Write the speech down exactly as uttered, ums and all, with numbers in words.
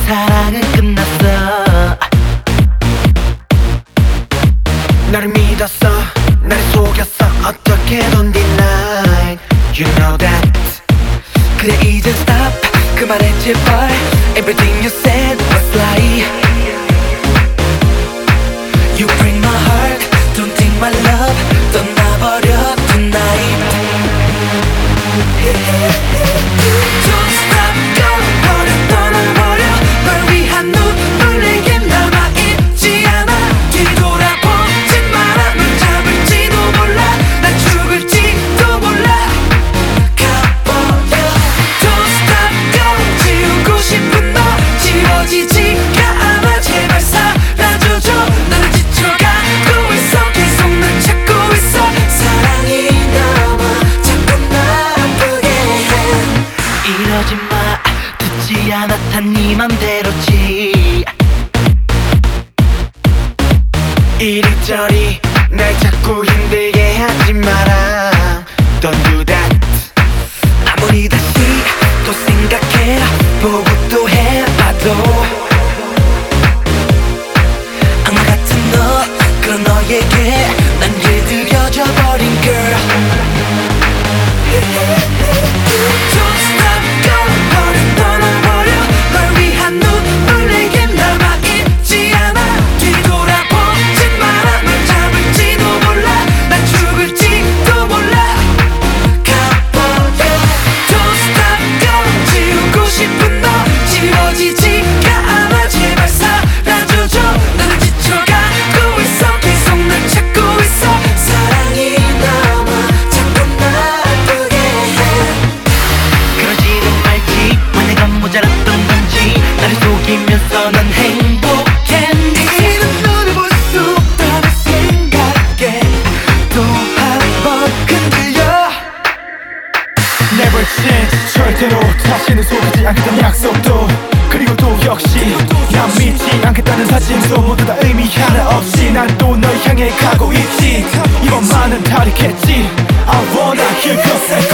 사랑은 끝났어. 나를 믿었어, 나를 속였어. 어떻게든 deny, you know that. 그래 이제 stop, 그만해 제발. Everything you said was lie. You break my heart, don't take my love. 떠나버려 tonight. Don't stop, go, 떠나버려. 널 위한 눈물 내게 남아있지 않아. 뒤돌아보지 마라. 널 잡을지도 몰라. 난 죽을지도 몰라. 가버려. Don't stop, go, 지우고 싶은 너 지워지지가 않아. 제발 사라져줘. 나는 지쳐가고 있어. 계속 날 찾고 있어. 사랑이 남아 자꾸 나 아프게 해. 이러지 마, 듣지 않아. 다 네 맘대로지. 이리저리 날 자꾸 힘들게 하지 마라. Don't do that. 아무리 다시 또 생각해 보고 또 해봐도 악마 같은 너, 그런 너에게 난 길들여져 버린 girl. Don't stop, go, 버려 떠나버려. 널 위한 눈물 내게 남아있지 않아. 뒤돌아보지 마라. 널 잡을지도 몰라. 난 죽을지도 몰라. 가버려. Don't stop, go, 지우고 싶은 너 지워지지가 않아. 제발 사라져줘. 나는 지쳐가고 있어. 계속 날 찾고 있어. 사랑이 남아 자꾸 나 아프게 해. 그러지는 말지. 왜 내가 모자랐던 건지. 나를 속이면서 넌 행복했니? 이제는 너를 볼 수 없다는 생각에 또 한 번 흔들려. Never change, 절대로 다시는 속이지 않겠다는 약속도, 그리고 또 역시 난 믿지 않겠다는 사진도 모두 다 의미 하나 없이 난 또 널 향해 가고 있지. 이번만은 다르겠지. I wanna hear you say